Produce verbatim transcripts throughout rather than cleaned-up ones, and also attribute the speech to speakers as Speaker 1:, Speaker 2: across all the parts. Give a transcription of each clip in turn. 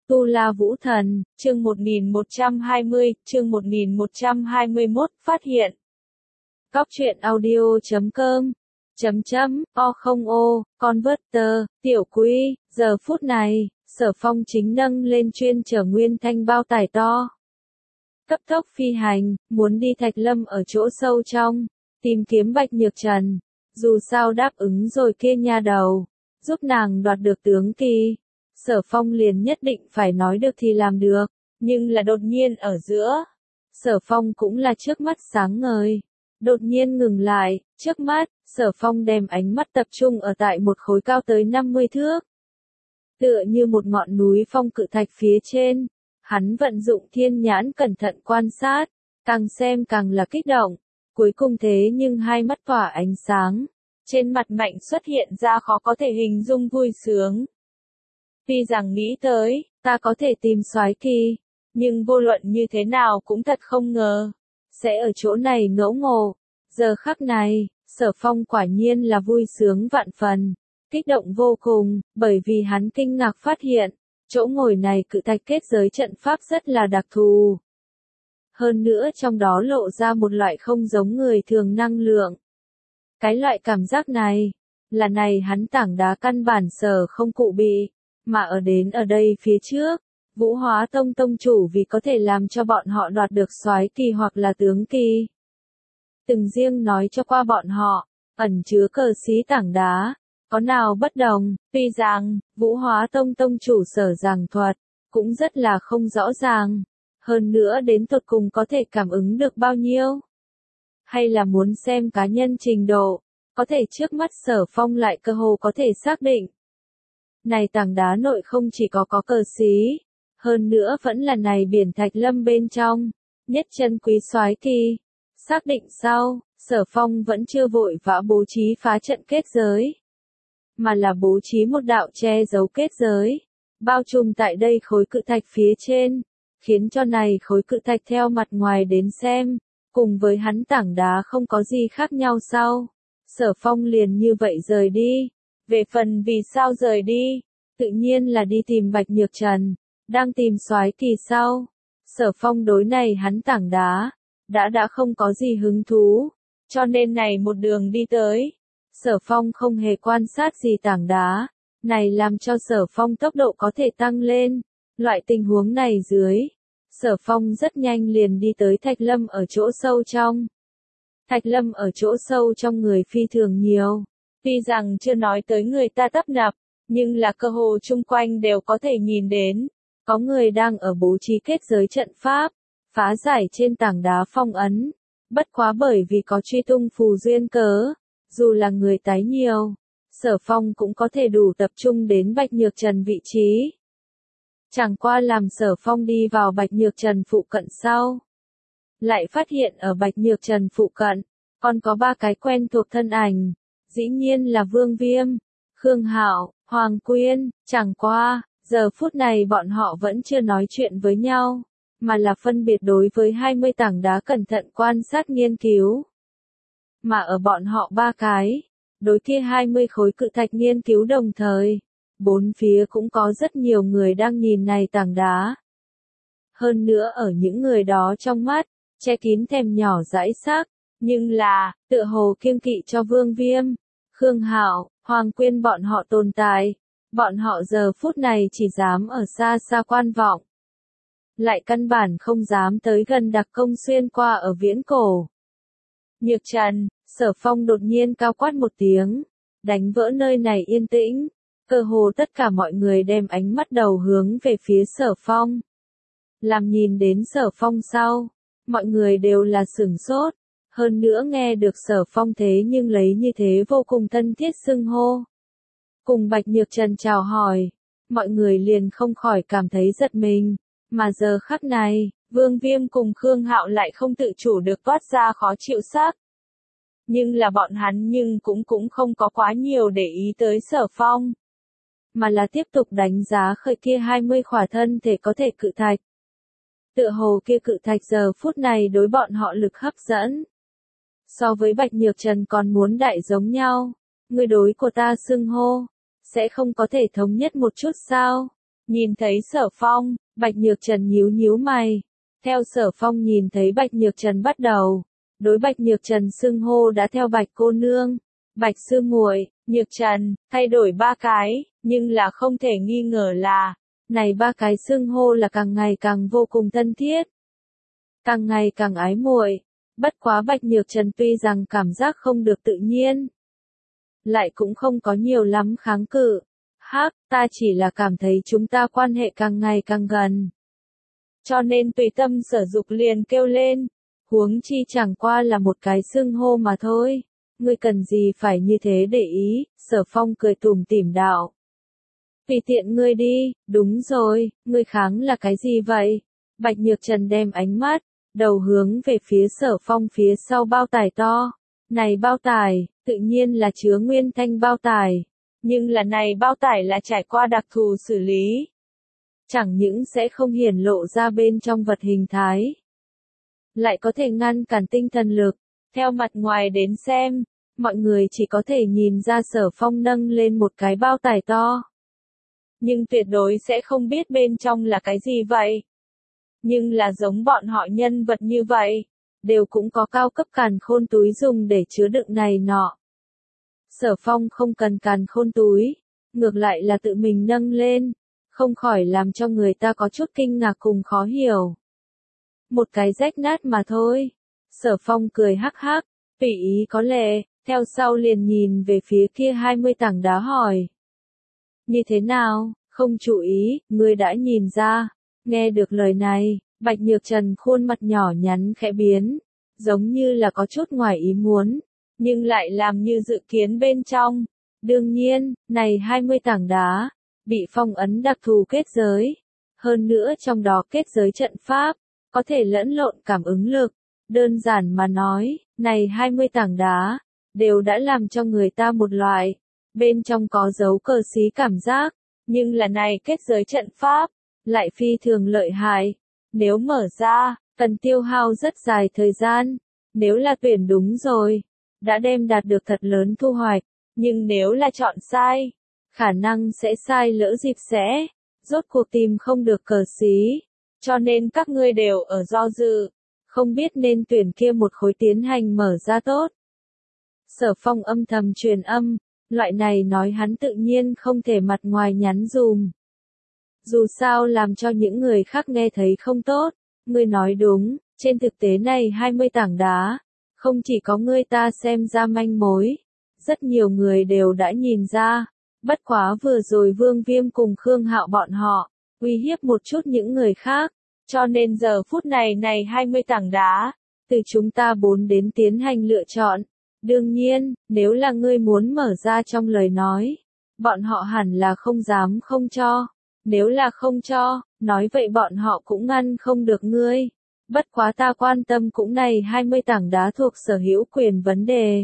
Speaker 1: Tu La Vũ Thần, chương một nghìn một trăm hai mươi, chương một nghìn một trăm hai mươi mốt, phát hiện. Cóc truyện audio chấm com, chấm chấm, o không o, Converter, tiểu quý, giờ phút này, Sở Phong chính nâng lên chuyên chở nguyên thanh bao tải to. Cấp tốc phi hành, muốn đi Thạch Lâm ở chỗ sâu trong, tìm kiếm Bạch Nhược Trần, dù sao đáp ứng rồi kia nha đầu, giúp nàng đoạt được tướng kỳ. Sở Phong liền nhất định phải nói được thì làm được, nhưng là đột nhiên ở giữa. Sở Phong cũng là trước mắt sáng ngời. Đột nhiên ngừng lại, trước mắt, Sở Phong đem ánh mắt tập trung ở tại một khối cao tới năm mươi thước. Tựa như một ngọn núi phong cự thạch phía trên, hắn vận dụng thiên nhãn cẩn thận quan sát, càng xem càng là kích động, cuối cùng thế nhưng hai mắt tỏa ánh sáng, trên mặt mạnh xuất hiện ra khó có thể hình dung vui sướng. Tuy rằng nghĩ tới, ta có thể tìm soái kỳ, nhưng vô luận như thế nào cũng thật không ngờ, sẽ ở chỗ này ngẫu ngộ. Giờ khắc này, Sở Phong quả nhiên là vui sướng vạn phần, kích động vô cùng, bởi vì hắn kinh ngạc phát hiện, chỗ ngồi này cự thạch kết giới trận pháp rất là đặc thù. Hơn nữa trong đó lộ ra một loại không giống người thường năng lượng. Cái loại cảm giác này, là này hắn tảng đá căn bản sở không cụ bị. Mà ở đến ở đây phía trước, Vũ Hóa Tông tông chủ vì có thể làm cho bọn họ đoạt được soái kỳ hoặc là tướng kỳ. Từng riêng nói cho qua bọn họ, ẩn chứa cờ xí tảng đá, có nào bất đồng, tuy rằng, Vũ Hóa Tông tông chủ sở giảng thuật, cũng rất là không rõ ràng, hơn nữa đến tột cùng có thể cảm ứng được bao nhiêu. Hay là muốn xem cá nhân trình độ, có thể trước mắt Sở Phong lại cơ hồ có thể xác định. Này tảng đá nội không chỉ có có cờ xí, hơn nữa vẫn là này biển Thạch Lâm bên trong, nhất chân quý soái kỳ. Xác định sau, Sở Phong vẫn chưa vội vã bố trí phá trận kết giới, mà là bố trí một đạo che giấu kết giới, bao trùm tại đây khối cự thạch phía trên, khiến cho này khối cự thạch theo mặt ngoài đến xem, cùng với hắn tảng đá không có gì khác nhau sau. Sở Phong liền như vậy rời đi. Về phần vì sao rời đi, tự nhiên là đi tìm Bạch Nhược Trần, đang tìm soái kỳ sau. Sở Phong đối này hắn tảng đá, đã đã không có gì hứng thú, cho nên này một đường đi tới. Sở Phong không hề quan sát gì tảng đá, này làm cho Sở Phong tốc độ có thể tăng lên. Loại tình huống này dưới, Sở Phong rất nhanh liền đi tới Thạch Lâm ở chỗ sâu trong. Thạch Lâm ở chỗ sâu trong người phi thường nhiều. Tuy rằng chưa nói tới người ta tấp nập, nhưng là cơ hồ chung quanh đều có thể nhìn đến, có người đang ở bố trí kết giới trận pháp, phá giải trên tảng đá phong ấn. Bất quá bởi vì có truy tung phù duyên cớ, dù là người tái nhiều, Sở Phong cũng có thể đủ tập trung đến Bạch Nhược Trần vị trí. Chẳng qua làm Sở Phong đi vào Bạch Nhược Trần phụ cận sau, lại phát hiện ở Bạch Nhược Trần phụ cận, còn có ba cái quen thuộc thân ảnh. Dĩ nhiên là Vương Viêm, Khương Hạo, Hoàng Quyên. Chẳng qua, giờ phút này bọn họ vẫn chưa nói chuyện với nhau, mà là phân biệt đối với hai mươi tảng đá cẩn thận quan sát nghiên cứu. Mà ở bọn họ ba cái, đối kia hai mươi khối cự thạch nghiên cứu đồng thời, bốn phía cũng có rất nhiều người đang nhìn này tảng đá. Hơn nữa ở những người đó trong mắt, che kín thèm nhỏ dãi sắc. Nhưng là, tựa hồ kiêng kỵ cho Vương Viêm, Khương Hạo, Hoàng Quyên bọn họ tồn tại, bọn họ giờ phút này chỉ dám ở xa xa quan vọng. Lại căn bản không dám tới gần đặc công xuyên qua ở viễn cổ. Nhược Trần, Sở Phong đột nhiên cao quát một tiếng, đánh vỡ nơi này yên tĩnh, cơ hồ tất cả mọi người đem ánh mắt đầu hướng về phía Sở Phong. Làm nhìn đến Sở Phong sau, mọi người đều là sửng sốt. Hơn nữa nghe được Sở Phong thế nhưng lấy như thế vô cùng thân thiết xưng hô. Cùng Bạch Nhược Trần chào hỏi, mọi người liền không khỏi cảm thấy giật mình, mà giờ khắc này, Vương Viêm cùng Khương Hạo lại không tự chủ được toát ra khó chịu sắc. Nhưng là bọn hắn nhưng cũng cũng không có quá nhiều để ý tới Sở Phong, mà là tiếp tục đánh giá khởi kia hai mươi khỏa thân thể có thể cự thạch. Tựa hồ kia cự thạch giờ phút này đối bọn họ lực hấp dẫn. So với Bạch Nhược Trần còn muốn đại giống nhau, người đối của ta xưng hô, sẽ không có thể thống nhất một chút sao? Nhìn thấy Sở Phong, Bạch Nhược Trần nhíu nhíu mày. Theo Sở Phong nhìn thấy Bạch Nhược Trần bắt đầu, đối Bạch Nhược Trần xưng hô đã theo Bạch cô nương, Bạch sư muội, Nhược Trần, thay đổi ba cái, nhưng là không thể nghi ngờ là, này ba cái xưng hô là càng ngày càng vô cùng thân thiết, càng ngày càng ái muội. Bất quá Bạch Nhược Trần tuy rằng cảm giác không được tự nhiên, lại cũng không có nhiều lắm kháng cự. Hắc, ta chỉ là cảm thấy chúng ta quan hệ càng ngày càng gần. Cho nên tùy tâm sở dục liền kêu lên, huống chi chẳng qua là một cái xưng hô mà thôi. Ngươi cần gì phải như thế để ý, Sở Phong cười tủm tỉm đạo. Tùy tiện ngươi đi, đúng rồi, ngươi kháng là cái gì vậy? Bạch Nhược Trần đem ánh mắt, đầu hướng về phía Sở Phong phía sau bao tải to. Này bao tải, tự nhiên là chứa nguyên thanh bao tải. Nhưng là này bao tải là trải qua đặc thù xử lý. Chẳng những sẽ không hiển lộ ra bên trong vật hình thái, lại có thể ngăn cản tinh thần lực. Theo mặt ngoài đến xem, mọi người chỉ có thể nhìn ra Sở Phong nâng lên một cái bao tải to. Nhưng tuyệt đối sẽ không biết bên trong là cái gì vậy. Nhưng là giống bọn họ nhân vật như vậy, đều cũng có cao cấp càn khôn túi dùng để chứa đựng này nọ. Sở Phong không cần càn khôn túi, ngược lại là tự mình nâng lên, không khỏi làm cho người ta có chút kinh ngạc cùng khó hiểu. Một cái rách nát mà thôi. Sở Phong cười hắc hắc, tùy ý có lệ, theo sau liền nhìn về phía kia hai mươi tảng đá hỏi. Như thế nào, không chú ý, ngươi đã nhìn ra. Nghe được lời này, Bạch Nhược Trần khuôn mặt nhỏ nhắn khẽ biến, giống như là có chút ngoài ý muốn, nhưng lại làm như dự kiến bên trong. Đương nhiên, này hai mươi tảng đá, bị phong ấn đặc thù kết giới. Hơn nữa trong đó kết giới trận pháp, có thể lẫn lộn cảm ứng lực. Đơn giản mà nói, này hai mươi tảng đá, đều đã làm cho người ta một loại, bên trong có dấu cờ xí cảm giác, nhưng là này kết giới trận pháp, lại phi thường lợi hại. Nếu mở ra, cần tiêu hao rất dài thời gian, nếu là tuyển đúng rồi, đã đem đạt được thật lớn thu hoạch, nhưng nếu là chọn sai, khả năng sẽ sai lỡ dịp sẽ, rốt cuộc tìm không được cờ xí, cho nên các ngươi đều ở do dự, không biết nên tuyển kia một khối tiến hành mở ra tốt. Sở Phong âm thầm truyền âm, loại này nói hắn tự nhiên không thể mặt ngoài nhắn dùm. Dù sao làm cho những người khác nghe thấy không tốt, ngươi nói đúng, trên thực tế này hai mươi tảng đá, không chỉ có ngươi ta xem ra manh mối, rất nhiều người đều đã nhìn ra, bất quá vừa rồi Vương Viêm cùng Khương Hạo bọn họ, uy hiếp một chút những người khác, cho nên giờ phút này này hai mươi tảng đá, từ chúng ta bốn đến tiến hành lựa chọn. Đương nhiên, nếu là ngươi muốn mở ra trong lời nói, bọn họ hẳn là không dám không cho. Nếu là không cho, nói vậy bọn họ cũng ngăn không được ngươi. Bất quá ta quan tâm cũng này hai mươi tảng đá thuộc sở hữu quyền vấn đề.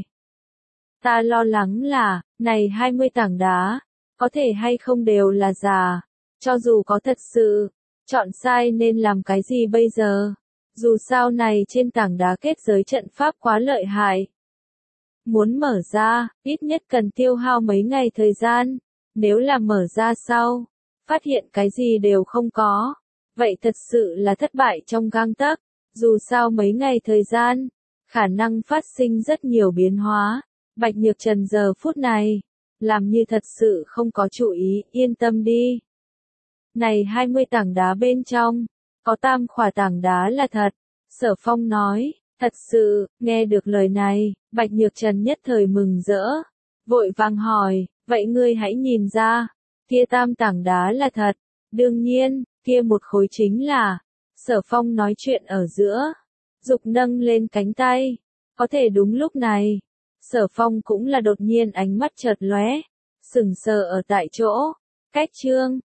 Speaker 1: Ta lo lắng là, này hai mươi tảng đá, có thể hay không đều là giả. Cho dù có thật sự, chọn sai nên làm cái gì bây giờ? Dù sao này trên tảng đá kết giới trận pháp quá lợi hại. Muốn mở ra, ít nhất cần tiêu hao mấy ngày thời gian. Nếu là mở ra sau, phát hiện cái gì đều không có, vậy thật sự là thất bại trong gang tấc. Dù sao mấy ngày thời gian, khả năng phát sinh rất nhiều biến hóa. Bạch Nhược Trần giờ phút này, làm như thật sự không có chú ý, yên tâm đi. Này hai mươi tảng đá bên trong, có tam khỏa tảng đá là thật. Sở Phong nói, thật sự, nghe được lời này, Bạch Nhược Trần nhất thời mừng rỡ, vội vàng hỏi, vậy ngươi hãy nhìn ra, kia tam tảng đá là thật, đương nhiên, kia một khối chính là, Sở Phong nói chuyện ở giữa, dục nâng lên cánh tay, có thể đúng lúc này, Sở Phong cũng là đột nhiên ánh mắt chợt lóe, sững sờ ở tại chỗ, cách chương,